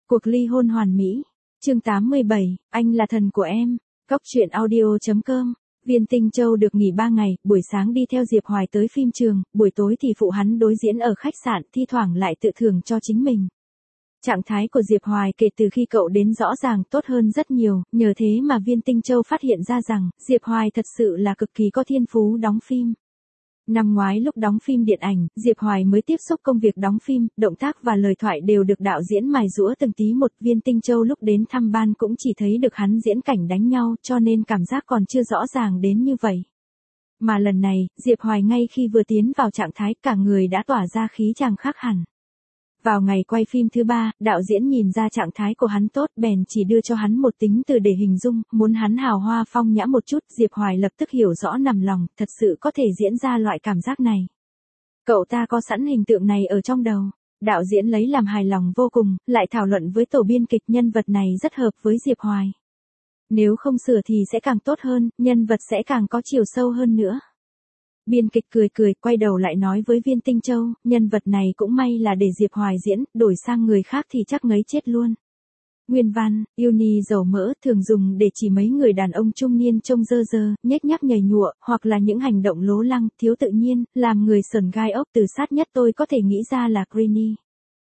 Cuộc ly hôn hoàn mỹ. Chương 87, anh là thần của em. Góc truyện audio.com. Viên Tinh Châu được nghỉ 3 ngày, buổi sáng đi theo Diệp Hoài tới phim trường, buổi tối thì phụ hắn đối diễn ở khách sạn, thi thoảng lại tự thưởng cho chính mình. Trạng thái của Diệp Hoài kể từ khi cậu đến rõ ràng tốt hơn rất nhiều, nhờ thế mà Viên Tinh Châu phát hiện ra rằng, Diệp Hoài thật sự là cực kỳ có thiên phú đóng phim. Năm ngoái lúc đóng phim điện ảnh, Diệp Hoài mới tiếp xúc công việc đóng phim, động tác và lời thoại đều được đạo diễn mài giũa từng tí một. Viên Tinh Châu lúc đến thăm ban cũng chỉ thấy được hắn diễn cảnh đánh nhau, cho nên cảm giác còn chưa rõ ràng đến như vậy. Mà lần này, Diệp Hoài ngay khi vừa tiến vào trạng thái, cả người đã tỏa ra khí chàng khác hẳn. Vào ngày quay phim thứ 3, đạo diễn nhìn ra trạng thái của hắn tốt, bèn chỉ đưa cho hắn một tính từ để hình dung, muốn hắn hào hoa phong nhã một chút. Diệp Hoài lập tức hiểu rõ nằm lòng, thật sự có thể diễn ra loại cảm giác này. Cậu ta có sẵn hình tượng này ở trong đầu. Đạo diễn lấy làm hài lòng vô cùng, lại thảo luận với tổ biên kịch, nhân vật này rất hợp với Diệp Hoài. Nếu không sửa thì sẽ càng tốt hơn, nhân vật sẽ càng có chiều sâu hơn nữa. Biên kịch cười cười, quay đầu lại nói với Viên Tinh Châu, nhân vật này cũng may là để Diệp Hoài diễn, đổi sang người khác thì chắc ngấy chết luôn. Nguyên văn, yêu ni dầu mỡ thường dùng để chỉ mấy người đàn ông trung niên trông dơ dơ, nhếch nhác nhảy nhụa, hoặc là những hành động lố lăng, thiếu tự nhiên, làm người sởn gai ốc. Từ sát nhất tôi có thể nghĩ ra là Greeny.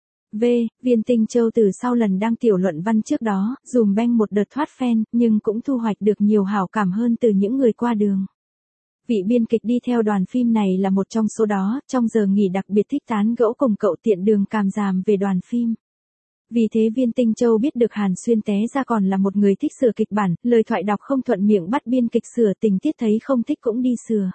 Viên Tinh Châu từ sau lần đăng tiểu luận văn trước đó, dùm beng một đợt thoát fan, nhưng cũng thu hoạch được nhiều hảo cảm hơn từ những người qua đường. Vị biên kịch đi theo đoàn phim này là một trong số đó, trong giờ nghỉ đặc biệt thích tán gẫu cùng cậu tiện đường càm ràm về đoàn phim. Vì thế Viên Tinh Châu biết được Hàn Xuyên té ra còn là một người thích sửa kịch bản, lời thoại đọc không thuận miệng bắt biên kịch sửa, tình tiết thấy không thích cũng đi sửa.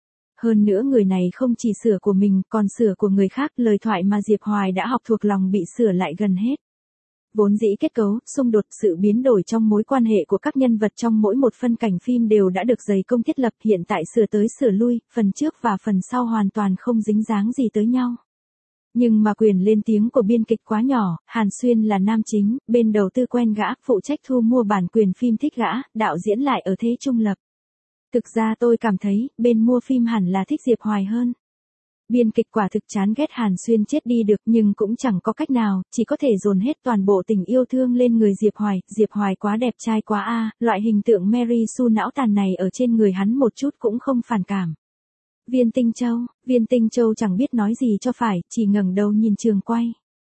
Hơn nữa người này không chỉ sửa của mình, còn sửa của người khác, lời thoại mà Diệp Hoài đã học thuộc lòng bị sửa lại gần hết. Vốn dĩ kết cấu, xung đột, sự biến đổi trong mối quan hệ của các nhân vật trong mỗi một phân cảnh phim đều đã được dày công thiết lập, hiện tại sửa tới sửa lui, phần trước và phần sau hoàn toàn không dính dáng gì tới nhau. Nhưng mà quyền lên tiếng của biên kịch quá nhỏ, Hàn Xuyên là nam chính, bên đầu tư quen gã, phụ trách thu mua bản quyền phim thích gã, đạo diễn lại ở thế trung lập. Thực ra tôi cảm thấy, bên mua phim hẳn là thích Diệp Hoài hơn. Biên kịch quả thực chán ghét Hàn Xuyên chết đi được, nhưng cũng chẳng có cách nào, chỉ có thể dồn hết toàn bộ tình yêu thương lên người Diệp Hoài. Diệp Hoài quá đẹp trai quá a, loại hình tượng Mary Sue não tàn này ở trên người hắn một chút cũng không phản cảm. Viên Tinh Châu chẳng biết nói gì cho phải, chỉ ngẩng đầu nhìn trường quay.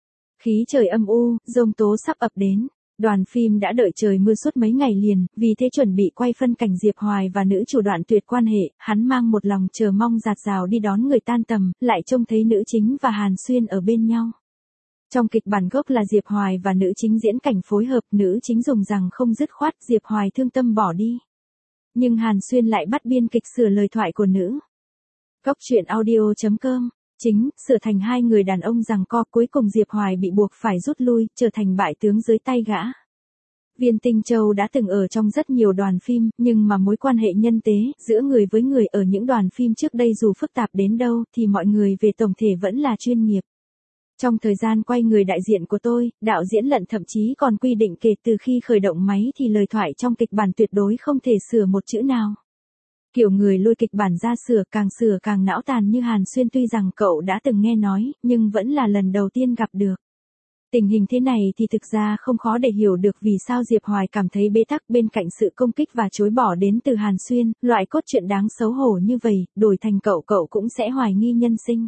Khí trời âm u, giông tố sắp ập đến. Đoàn phim đã đợi trời mưa suốt mấy ngày liền, vì thế chuẩn bị quay phân cảnh Diệp Hoài và nữ chủ đoạn tuyệt quan hệ, hắn mang một lòng chờ mong dạt dào đi đón người tan tầm, lại trông thấy nữ chính và Hàn Xuyên ở bên nhau. Trong kịch bản gốc là Diệp Hoài và nữ chính diễn cảnh phối hợp, nữ chính dùng rằng không dứt khoát, Diệp Hoài thương tâm bỏ đi. Nhưng Hàn Xuyên lại bắt biên kịch sửa lời thoại của nữ. Góc truyện audio.com. Chính, sửa thành hai người đàn ông giằng co, cuối cùng Diệp Hoài bị buộc phải rút lui, trở thành bại tướng dưới tay gã. Viên Tinh Châu đã từng ở trong rất nhiều đoàn phim, nhưng mà mối quan hệ nhân tế, giữa người với người ở những đoàn phim trước đây dù phức tạp đến đâu, thì mọi người về tổng thể vẫn là chuyên nghiệp. Trong thời gian quay người đại diện của tôi, đạo diễn Lận thậm chí còn quy định kể từ khi khởi động máy thì lời thoại trong kịch bản tuyệt đối không thể sửa một chữ nào. Kiểu người lôi kịch bản ra sửa càng não tàn như Hàn Xuyên tuy rằng cậu đã từng nghe nói, nhưng vẫn là lần đầu tiên gặp được. Tình hình thế này thì thực ra không khó để hiểu được vì sao Diệp Hoài cảm thấy bế tắc. Bên cạnh sự công kích và chối bỏ đến từ Hàn Xuyên, loại cốt truyện đáng xấu hổ như vậy, đổi thành cậu cũng sẽ hoài nghi nhân sinh.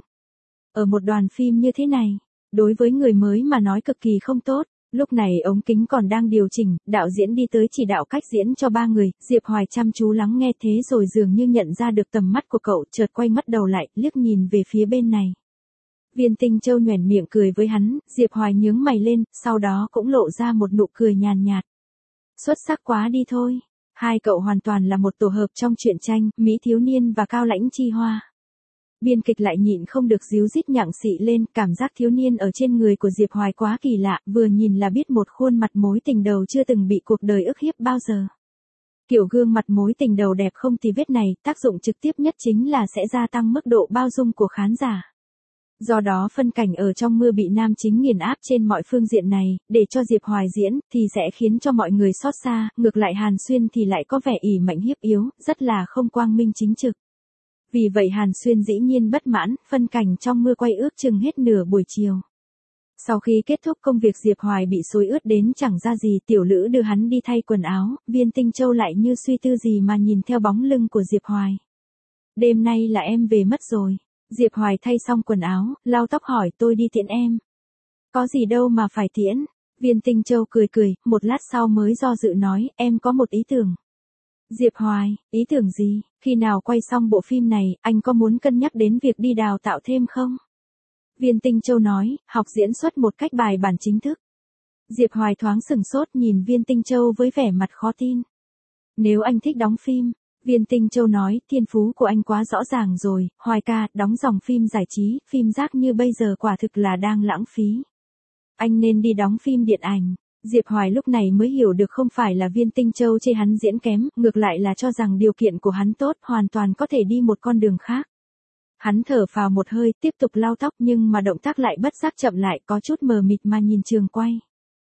Ở một đoàn phim như thế này, đối với người mới mà nói cực kỳ không tốt. Lúc này ống kính còn đang điều chỉnh, đạo diễn đi tới chỉ đạo cách diễn cho 3 người, Diệp Hoài chăm chú lắng nghe thế rồi dường như nhận ra được tầm mắt của cậu, chợt quay mắt đầu lại, liếc nhìn về phía bên này. Viên Tinh Châu nhoẻn miệng cười với hắn, Diệp Hoài nhướng mày lên, sau đó cũng lộ ra một nụ cười nhàn nhạt. Xuất sắc quá đi thôi. Hai cậu hoàn toàn là một tổ hợp trong truyện tranh, Mỹ thiếu niên và Cao Lãnh Chi Hoa. Biên kịch lại nhịn không được díu dít nhặng xị lên, cảm giác thiếu niên ở trên người của Diệp Hoài quá kỳ lạ, vừa nhìn là biết một khuôn mặt mối tình đầu chưa từng bị cuộc đời ức hiếp bao giờ. Kiểu gương mặt mối tình đầu đẹp không tì vết này, tác dụng trực tiếp nhất chính là sẽ gia tăng mức độ bao dung của khán giả. Do đó phân cảnh ở trong mưa bị nam chính nghiền áp trên mọi phương diện này, để cho Diệp Hoài diễn, thì sẽ khiến cho mọi người xót xa, ngược lại Hàn Xuyên thì lại có vẻ ỷ mạnh hiếp yếu, rất là không quang minh chính trực. Vì vậy Hàn Xuyên dĩ nhiên bất mãn, phân cảnh trong mưa quay ước chừng hết nửa buổi chiều. Sau khi kết thúc công việc Diệp Hoài bị xối ướt đến chẳng ra gì, Tiểu Lữ đưa hắn đi thay quần áo, Viên Tinh Châu lại như suy tư gì mà nhìn theo bóng lưng của Diệp Hoài. Đêm nay là em về mất rồi. Diệp Hoài thay xong quần áo, lau tóc hỏi tôi đi tiễn em. Có gì đâu mà phải tiễn. Viên Tinh Châu cười cười, một lát sau mới do dự nói, em có một ý tưởng. Diệp Hoài, ý tưởng gì? Khi nào quay xong bộ phim này, anh có muốn cân nhắc đến việc đi đào tạo thêm không? Viên Tinh Châu nói, học diễn xuất một cách bài bản chính thức. Diệp Hoài thoáng sừng sốt nhìn Viên Tinh Châu với vẻ mặt khó tin. Nếu anh thích đóng phim, Viên Tinh Châu nói, thiên phú của anh quá rõ ràng rồi, Hoài ca, đóng dòng phim giải trí, phim rác như bây giờ quả thực là đang lãng phí. Anh nên đi đóng phim điện ảnh. Diệp Hoài lúc này mới hiểu được không phải là Viên Tinh Châu chê hắn diễn kém, ngược lại là cho rằng điều kiện của hắn tốt, hoàn toàn có thể đi một con đường khác. Hắn thở phào một hơi, tiếp tục lau tóc nhưng mà động tác lại bất giác chậm lại, có chút mờ mịt mà nhìn trường quay.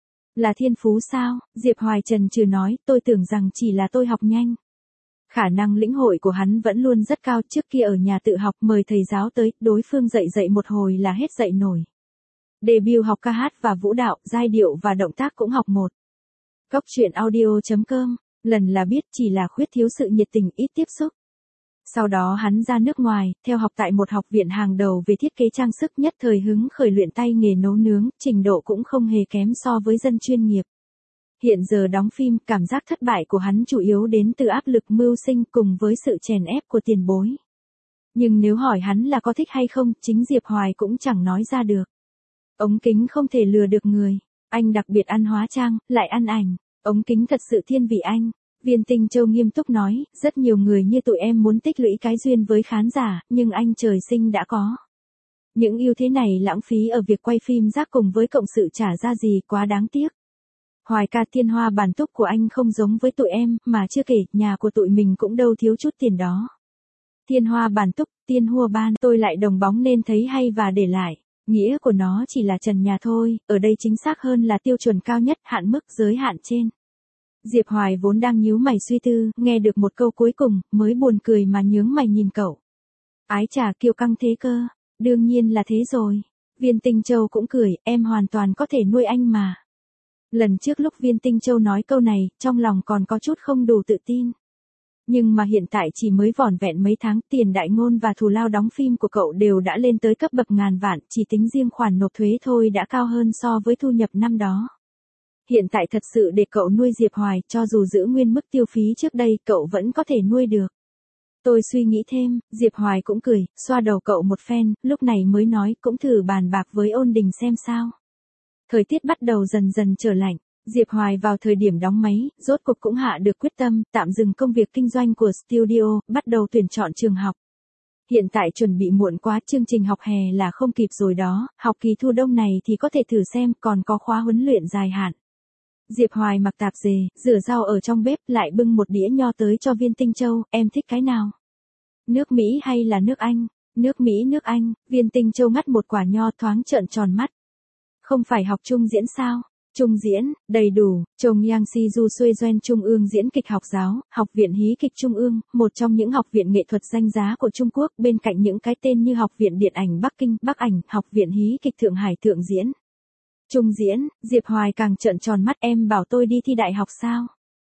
Là thiên phú sao? Diệp Hoài chần chừ nói, tôi tưởng rằng chỉ là tôi học nhanh. Khả năng lĩnh hội của hắn vẫn luôn rất cao, trước kia ở nhà tự học mời thầy giáo tới, đối phương dạy một hồi là hết dạy nổi. Debut học ca hát và vũ đạo, giai điệu và động tác cũng học một. Cóc truyện audio.com, lần là biết chỉ là khuyết thiếu sự nhiệt tình ít tiếp xúc. Sau đó hắn ra nước ngoài, theo học tại một học viện hàng đầu về thiết kế trang sức, nhất thời hứng khởi luyện tay nghề nấu nướng, trình độ cũng không hề kém so với dân chuyên nghiệp. Hiện giờ đóng phim, cảm giác thất bại của hắn chủ yếu đến từ áp lực mưu sinh cùng với sự chèn ép của tiền bối. Nhưng nếu hỏi hắn là có thích hay không, chính Diệp Hoài cũng chẳng nói ra được. Ống kính không thể lừa được người. Anh đặc biệt ăn hóa trang, lại ăn ảnh. Ống kính thật sự thiên vị anh. Viên Tinh Châu nghiêm túc nói, rất nhiều người như tụi em muốn tích lũy cái duyên với khán giả, nhưng anh trời sinh đã có. Những ưu thế này lãng phí ở việc quay phim rác cùng với cộng sự trả ra gì quá đáng tiếc. Hoài ca, Thiên Hoa Bản Túc của anh không giống với tụi em, mà chưa kể, nhà của tụi mình cũng đâu thiếu chút tiền đó. Thiên Hoa Bản Túc, Tiên Hua Ban, tôi lại đồng bóng nên thấy hay và để lại. Nghĩa của nó chỉ là trần nhà thôi, ở đây chính xác hơn là tiêu chuẩn cao nhất, hạn mức giới hạn trên. Diệp Hoài vốn đang nhíu mày suy tư, nghe được một câu cuối cùng, mới buồn cười mà nhướng mày nhìn cậu. Ái chà, kiêu căng thế cơ, đương nhiên là thế rồi. Viên Tinh Châu cũng cười, em hoàn toàn có thể nuôi anh mà. Lần trước lúc Viên Tinh Châu nói câu này, trong lòng còn có chút không đủ tự tin. Nhưng mà hiện tại chỉ mới vỏn vẹn mấy tháng, tiền đại ngôn và thù lao đóng phim của cậu đều đã lên tới cấp bậc ngàn vạn, chỉ tính riêng khoản nộp thuế thôi đã cao hơn so với thu nhập năm đó. Hiện tại thật sự để cậu nuôi Diệp Hoài, cho dù giữ nguyên mức tiêu phí trước đây, cậu vẫn có thể nuôi được. Tôi suy nghĩ thêm, Diệp Hoài cũng cười, xoa đầu cậu một phen, lúc này mới nói, cũng thử bàn bạc với Ôn Đình xem sao. Thời tiết bắt đầu dần dần trở lạnh. Diệp Hoài vào thời điểm đóng máy, rốt cuộc cũng hạ được quyết tâm, tạm dừng công việc kinh doanh của studio, bắt đầu tuyển chọn trường học. Hiện tại chuẩn bị muộn quá, chương trình học hè là không kịp rồi đó, học kỳ thu đông này thì có thể thử xem, còn có khóa huấn luyện dài hạn. Diệp Hoài mặc tạp dề, rửa rau ở trong bếp, lại bưng một đĩa nho tới cho Viên Tinh Châu, em thích cái nào? Nước Mỹ hay là nước Anh? Nước Mỹ, nước Anh. Viên Tinh Châu ngắt một quả nho, thoáng trợn tròn mắt. Không phải học trung diễn sao? Trung diễn, đầy đủ, Chồng Yang Si Du Xuê Doen Trung ương diễn kịch học giáo, Học viện Hí kịch Trung ương, một trong những học viện nghệ thuật danh giá của Trung Quốc, bên cạnh những cái tên như Học viện Điện ảnh Bắc Kinh, Bắc ảnh, Học viện Hí kịch Thượng Hải Thượng diễn. Trung diễn, Diệp Hoài càng trợn tròn mắt, em bảo tôi đi thi đại học sao?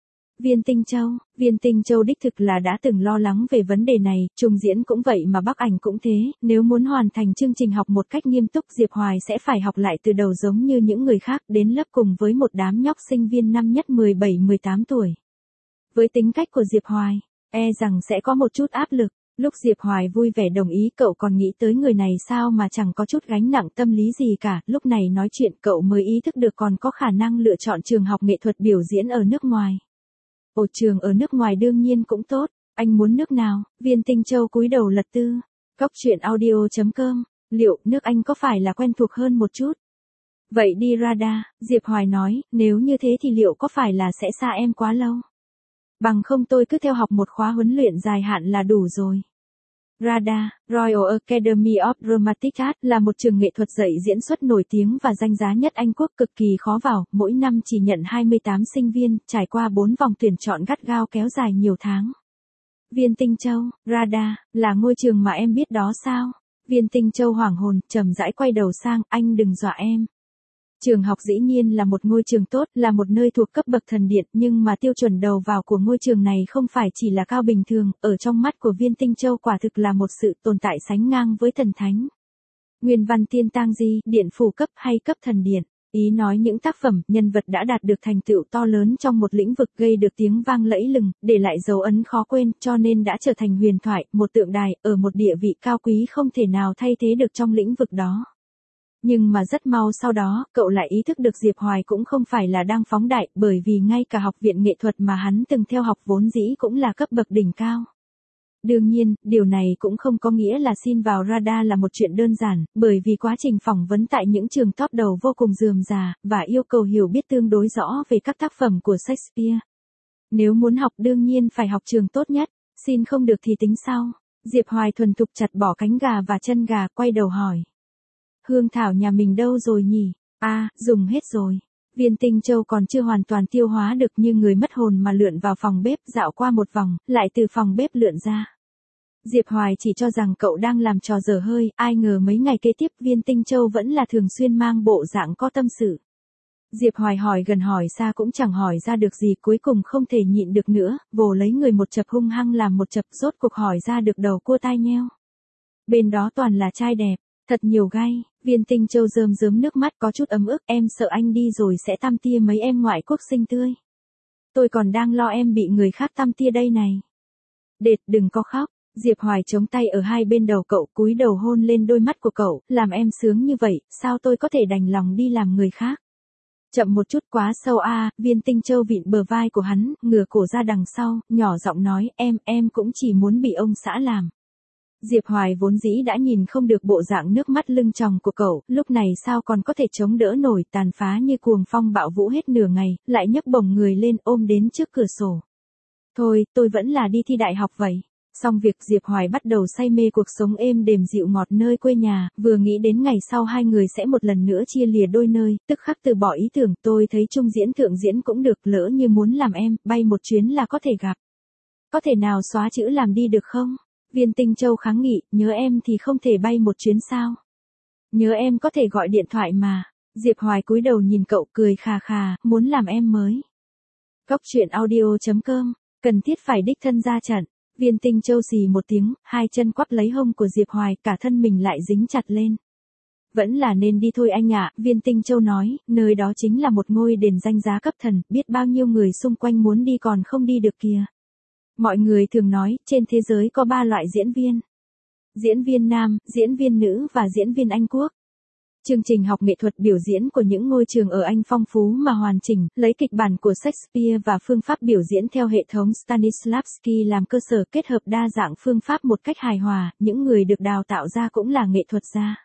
Viên Tinh Châu đích thực là đã từng lo lắng về vấn đề này, Trung diễn cũng vậy mà Bắc ảnh cũng thế, nếu muốn hoàn thành chương trình học một cách nghiêm túc, Diệp Hoài sẽ phải học lại từ đầu giống như những người khác, đến lớp cùng với một đám nhóc sinh viên năm nhất 17-18 tuổi. Với tính cách của Diệp Hoài, rằng sẽ có một chút áp lực. Lúc Diệp Hoài vui vẻ đồng ý, cậu còn nghĩ tới người này sao mà chẳng có chút gánh nặng tâm lý gì cả, lúc này nói chuyện cậu mới ý thức được còn có khả năng lựa chọn trường học nghệ thuật biểu diễn ở nước ngoài. Ồ, trường ở nước ngoài đương nhiên cũng tốt, anh muốn nước nào? Viên Tinh Châu cúi đầu lật tư. Cóc truyện audio.com, liệu nước Anh có phải là quen thuộc hơn một chút? Vậy đi Radar, Diệp Hoài nói, nếu như thế thì liệu có phải là sẽ xa em quá lâu? Bằng không tôi cứ theo học một khóa huấn luyện dài hạn là đủ rồi. Radar, Royal Academy of Dramatic Art là một trường nghệ thuật dạy diễn xuất nổi tiếng và danh giá nhất Anh quốc, cực kỳ khó vào, mỗi năm chỉ nhận 28 sinh viên, trải qua 4 vòng tuyển chọn gắt gao kéo dài nhiều tháng. Viên Tinh Châu, Radar, là ngôi trường mà em biết đó sao? Viên Tinh Châu hoảng hồn, chậm rãi quay đầu sang, anh đừng dọa em. Trường học dĩ nhiên là một ngôi trường tốt, là một nơi thuộc cấp bậc thần điện, nhưng mà tiêu chuẩn đầu vào của ngôi trường này không phải chỉ là cao bình thường, ở trong mắt của Viên Tinh Châu quả thực là một sự tồn tại sánh ngang với thần thánh. Nguyên văn tiên tang di, điện phủ cấp hay cấp thần điện. Ý nói những tác phẩm, nhân vật đã đạt được thành tựu to lớn trong một lĩnh vực gây được tiếng vang lẫy lừng, để lại dấu ấn khó quên, cho nên đã trở thành huyền thoại, một tượng đài, ở một địa vị cao quý không thể nào thay thế được trong lĩnh vực đó. Nhưng mà rất mau sau đó, cậu lại ý thức được Diệp Hoài cũng không phải là đang phóng đại, bởi vì ngay cả học viện nghệ thuật mà hắn từng theo học vốn dĩ cũng là cấp bậc đỉnh cao. Đương nhiên, điều này cũng không có nghĩa là xin vào radar là một chuyện đơn giản, bởi vì quá trình phỏng vấn tại những trường top đầu vô cùng rườm rà, và yêu cầu hiểu biết tương đối rõ về các tác phẩm của Shakespeare. Nếu muốn học đương nhiên phải học trường tốt nhất, xin không được thì tính sau. Diệp Hoài thuần thục chặt bỏ cánh gà và chân gà, quay đầu hỏi. Hương thảo nhà mình đâu rồi nhỉ? Dùng hết rồi. Viên Tinh Châu còn chưa hoàn toàn tiêu hóa được, như người mất hồn mà lượn vào phòng bếp, dạo qua một vòng, lại từ phòng bếp lượn ra. Diệp Hoài chỉ cho rằng cậu đang làm trò dở hơi, ai ngờ mấy ngày kế tiếp Viên Tinh Châu vẫn là thường xuyên mang bộ dạng có tâm sự. Diệp Hoài hỏi gần hỏi xa cũng chẳng hỏi ra được gì, cuối cùng không thể nhịn được nữa, vồ lấy người một chập hung hăng làm một chập, rốt cuộc hỏi ra được đầu cua tai nheo. Bên đó toàn là trai đẹp, thật nhiều gai. Viên Tinh Châu rơm rớm nước mắt, có chút ấm ức, em sợ anh đi rồi sẽ tăm tia mấy em ngoại quốc xinh tươi. Tôi còn đang lo em bị người khác tăm tia đây này. Đệt, đừng có khóc. Diệp Hoài chống tay ở hai bên đầu cậu, cúi đầu hôn lên đôi mắt của cậu, làm em sướng như vậy, sao tôi có thể đành lòng đi làm người khác. Chậm một chút, quá sâu Viên Tinh Châu vịn bờ vai của hắn, ngửa cổ ra đằng sau, nhỏ giọng nói, em cũng chỉ muốn bị ông xã làm. Diệp Hoài vốn dĩ đã nhìn không được bộ dạng nước mắt lưng tròng của cậu, lúc này sao còn có thể chống đỡ nổi, tàn phá như cuồng phong bạo vũ hết nửa ngày, lại nhấc bổng người lên ôm đến trước cửa sổ. Thôi, tôi vẫn là đi thi đại học vậy. Xong việc, Diệp Hoài bắt đầu say mê cuộc sống êm đềm dịu ngọt nơi quê nhà, vừa nghĩ đến ngày sau hai người sẽ một lần nữa chia lìa đôi nơi, tức khắc từ bỏ ý tưởng, tôi thấy trung diễn thượng diễn cũng được, lỡ như muốn làm em, bay một chuyến là có thể gặp. Có thể nào xóa chữ làm đi được không? Viên Tinh Châu kháng nghị, nhớ em thì không thể bay một chuyến sao? Nhớ em có thể gọi điện thoại mà. Diệp Hoài cúi đầu nhìn cậu, cười khà khà, muốn làm em mới. Góc truyện audio.com, cần thiết phải đích thân ra trận. Viên Tinh Châu xì một tiếng, hai chân quắp lấy hông của Diệp Hoài, cả thân mình lại dính chặt lên. Vẫn là nên đi thôi anh ạ, Viên Tinh Châu nói, nơi đó chính là một ngôi đền danh giá cấp thần, biết bao nhiêu người xung quanh muốn đi còn không đi được kìa. Mọi người thường nói, trên thế giới có 3 loại diễn viên. Diễn viên nam, diễn viên nữ và diễn viên Anh Quốc. Chương trình học nghệ thuật biểu diễn của những ngôi trường ở Anh phong phú mà hoàn chỉnh, lấy kịch bản của Shakespeare và phương pháp biểu diễn theo hệ thống Stanislavski làm cơ sở, kết hợp đa dạng phương pháp một cách hài hòa, những người được đào tạo ra cũng là nghệ thuật gia.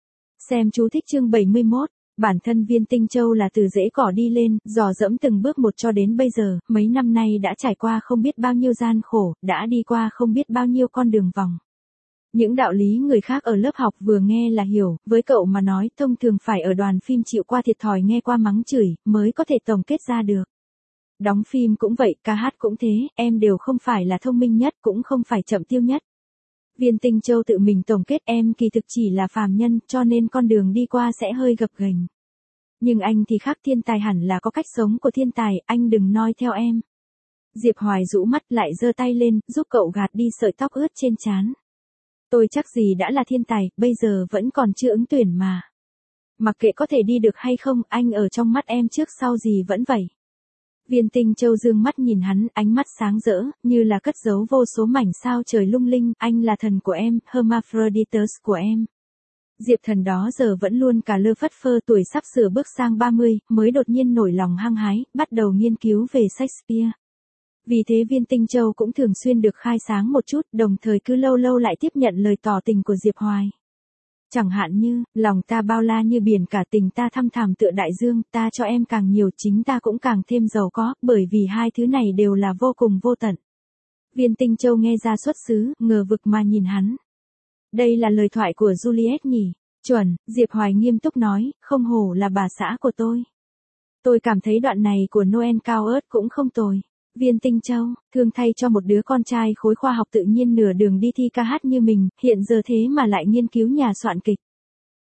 Xem chú thích chương 71. Bản thân Viên Tinh Châu là từ rễ cỏ đi lên, dò dẫm từng bước một cho đến bây giờ, mấy năm nay đã trải qua không biết bao nhiêu gian khổ, đã đi qua không biết bao nhiêu con đường vòng. Những đạo lý người khác ở lớp học vừa nghe là hiểu, với cậu mà nói thông thường phải ở đoàn phim chịu qua thiệt thòi, nghe qua mắng chửi, mới có thể tổng kết ra được. Đóng phim cũng vậy, ca hát cũng thế, em đều không phải là thông minh nhất, cũng không phải chậm tiêu nhất. Viên Tinh Châu tự mình tổng kết, em kỳ thực chỉ là phàm nhân, cho nên con đường đi qua sẽ hơi gập ghềnh. Nhưng anh thì khác, thiên tài hẳn là có cách sống của thiên tài, anh đừng noi theo em. Diệp Hoài rũ mắt lại giơ tay lên, giúp cậu gạt đi sợi tóc ướt trên trán. Tôi chắc gì đã là thiên tài, bây giờ vẫn còn chưa ứng tuyển mà. Mặc kệ có thể đi được hay không, anh ở trong mắt em trước sau gì vẫn vậy. Viên Tinh Châu dương mắt nhìn hắn, ánh mắt sáng rỡ, như là cất giấu vô số mảnh sao trời lung linh, anh là thần của em, Hermaphroditus của em. Diệp Thần đó giờ vẫn luôn cả lơ phất phơ, tuổi sắp sửa bước sang 30, mới đột nhiên nổi lòng hăng hái, bắt đầu nghiên cứu về Shakespeare. Vì thế Viên Tinh Châu cũng thường xuyên được khai sáng một chút, đồng thời cứ lâu lâu lại tiếp nhận lời tỏ tình của Diệp Hoài. Chẳng hạn như, lòng ta bao la như biển cả, tình ta thăm thẳm tựa đại dương, ta cho em càng nhiều chính ta cũng càng thêm giàu có, bởi vì hai thứ này đều là vô cùng vô tận. Viên Tinh Châu nghe ra xuất xứ, ngờ vực mà nhìn hắn. Đây là lời thoại của Juliet nhỉ? Chuẩn, Diệp Hoài nghiêm túc nói, không hổ là bà xã của tôi. Tôi cảm thấy đoạn này của Noel cao ớt cũng không tồi. Viên Tinh Châu, thương thay cho một đứa con trai khối khoa học tự nhiên nửa đường đi thi ca hát như mình, hiện giờ thế mà lại nghiên cứu nhà soạn kịch.